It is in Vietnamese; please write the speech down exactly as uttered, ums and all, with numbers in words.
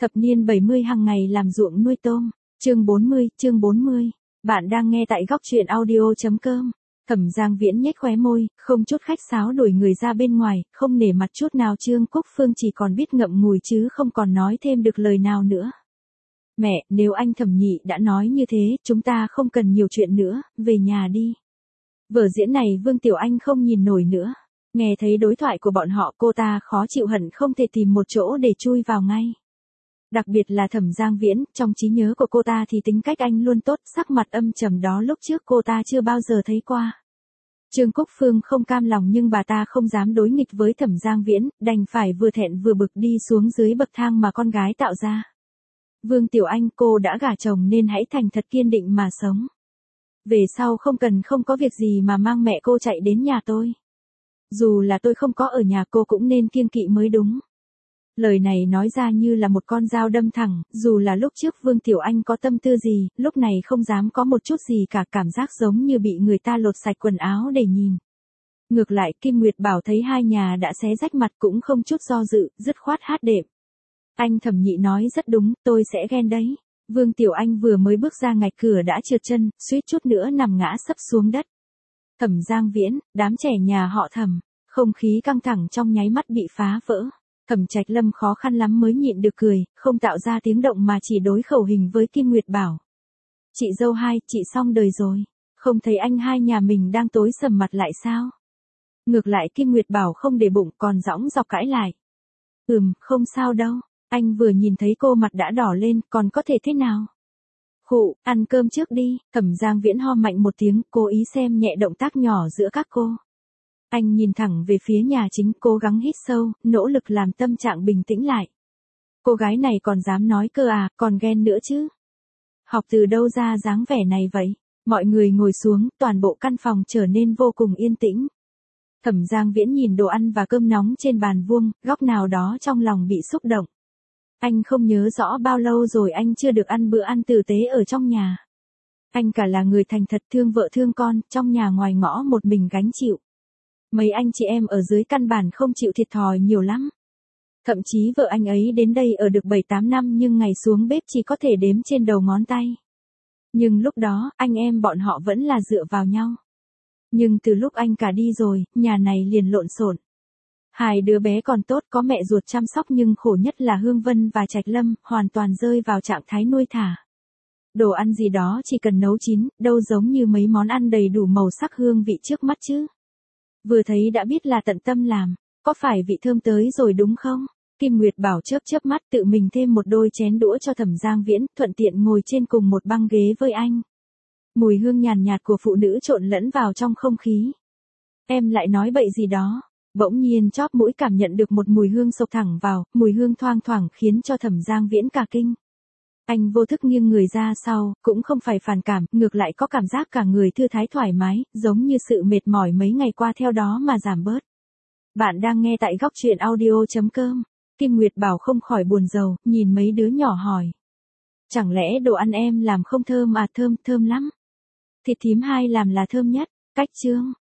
Thập niên bảy mươi hàng ngày làm ruộng nuôi tôm. Chương bốn mươi, chương bốn mươi. Bạn đang nghe tại góc truyện audio chấm com. Thẩm Giang Viễn nhếch khóe môi, không chút khách sáo đuổi người ra bên ngoài, không nể mặt chút nào. Trương Cúc Phương chỉ còn biết ngậm ngùi chứ không còn nói thêm được lời nào nữa. Mẹ, nếu anh Thẩm Nhị đã nói như thế, chúng ta không cần nhiều chuyện nữa, về nhà đi. Vở diễn này Vương Tiểu Anh không nhìn nổi nữa. Nghe thấy đối thoại của bọn họ, cô ta khó chịu hận không thể tìm một chỗ để chui vào ngay. Đặc biệt là Thẩm Giang Viễn, trong trí nhớ của cô ta thì tính cách anh luôn tốt, sắc mặt âm trầm đó lúc trước cô ta chưa bao giờ thấy qua. Trương Cúc Phương không cam lòng nhưng bà ta không dám đối nghịch với Thẩm Giang Viễn, đành phải vừa thẹn vừa bực đi xuống dưới bậc thang mà con gái tạo ra. Vương Tiểu Anh, cô đã gả chồng nên hãy thành thật kiên định mà sống. Về sau không cần không có việc gì mà mang mẹ cô chạy đến nhà tôi. Dù là tôi không có ở nhà cô cũng nên kiêng kỵ mới đúng. Lời này nói ra như là một con dao đâm thẳng, dù là lúc trước Vương Tiểu Anh có tâm tư gì, lúc này không dám có một chút gì cả, cảm giác giống như bị người ta lột sạch quần áo để nhìn. Ngược lại Kim Nguyệt Bảo thấy hai nhà đã xé rách mặt cũng không chút do dự, dứt khoát hát đệm. Anh Thẩm Nhị nói rất đúng, tôi sẽ ghen đấy. Vương Tiểu Anh vừa mới bước ra ngạch cửa đã trượt chân, suýt chút nữa nằm ngã sấp xuống đất. Thẩm Giang Viễn, đám trẻ nhà họ Thẩm, không khí căng thẳng trong nháy mắt bị phá vỡ. Thẩm Trạch Lâm khó khăn lắm mới nhịn được cười, không tạo ra tiếng động mà chỉ đối khẩu hình với Kim Nguyệt Bảo. Chị dâu hai, chị xong đời rồi. Không thấy anh hai nhà mình đang tối sầm mặt lại sao? Ngược lại Kim Nguyệt Bảo không để bụng còn dõng dọc cãi lại. Ừm, không sao đâu. Anh vừa nhìn thấy cô mặt đã đỏ lên, còn có thể thế nào? Khụ, ăn cơm trước đi. Thẩm Giang Viễn ho mạnh một tiếng, cố ý xem nhẹ động tác nhỏ giữa các cô. Anh nhìn thẳng về phía nhà chính, cố gắng hít sâu, nỗ lực làm tâm trạng bình tĩnh lại. Cô gái này còn dám nói cơ à, còn ghen nữa chứ? Học từ đâu ra dáng vẻ này vậy? Mọi người ngồi xuống, toàn bộ căn phòng trở nên vô cùng yên tĩnh. Thẩm Giang Viễn nhìn đồ ăn và cơm nóng trên bàn vuông, góc nào đó trong lòng bị xúc động. Anh không nhớ rõ bao lâu rồi anh chưa được ăn bữa ăn tử tế ở trong nhà. Anh cả là người thành thật thương vợ thương con, trong nhà ngoài ngõ một mình gánh chịu. Mấy anh chị em ở dưới căn bản không chịu thiệt thòi nhiều lắm. Thậm chí vợ anh ấy đến đây ở được bảy tám năm nhưng ngày xuống bếp chỉ có thể đếm trên đầu ngón tay. Nhưng lúc đó, anh em bọn họ vẫn là dựa vào nhau. Nhưng từ lúc anh cả đi rồi, nhà này liền lộn xộn. Hai đứa bé còn tốt có mẹ ruột chăm sóc nhưng khổ nhất là Hương Vân và Trạch Lâm, hoàn toàn rơi vào trạng thái nuôi thả. Đồ ăn gì đó chỉ cần nấu chín, đâu giống như mấy món ăn đầy đủ màu sắc hương vị trước mắt chứ. Vừa thấy đã biết là tận tâm làm, có phải vị thơm tới rồi đúng không? Kim Nguyệt Bảo chớp chớp mắt tự mình thêm một đôi chén đũa cho Thẩm Giang Viễn, thuận tiện ngồi trên cùng một băng ghế với anh. Mùi hương nhàn nhạt của phụ nữ trộn lẫn vào trong không khí. Em lại nói bậy gì đó. Bỗng nhiên chóp mũi cảm nhận được một mùi hương xộc thẳng vào, mùi hương thoang thoảng khiến cho Thẩm Giang Viễn cả kinh. Anh vô thức nghiêng người ra sau, cũng không phải phản cảm, ngược lại có cảm giác cả người thư thái thoải mái, giống như sự mệt mỏi mấy ngày qua theo đó mà giảm bớt. Bạn đang nghe tại góc truyện audio chấm com. Kim Nguyệt Bảo không khỏi buồn rầu, nhìn mấy đứa nhỏ hỏi. Chẳng lẽ đồ ăn em làm không thơm à? Thơm, thơm lắm. Thịt thím hai làm là thơm nhất. Cách chương.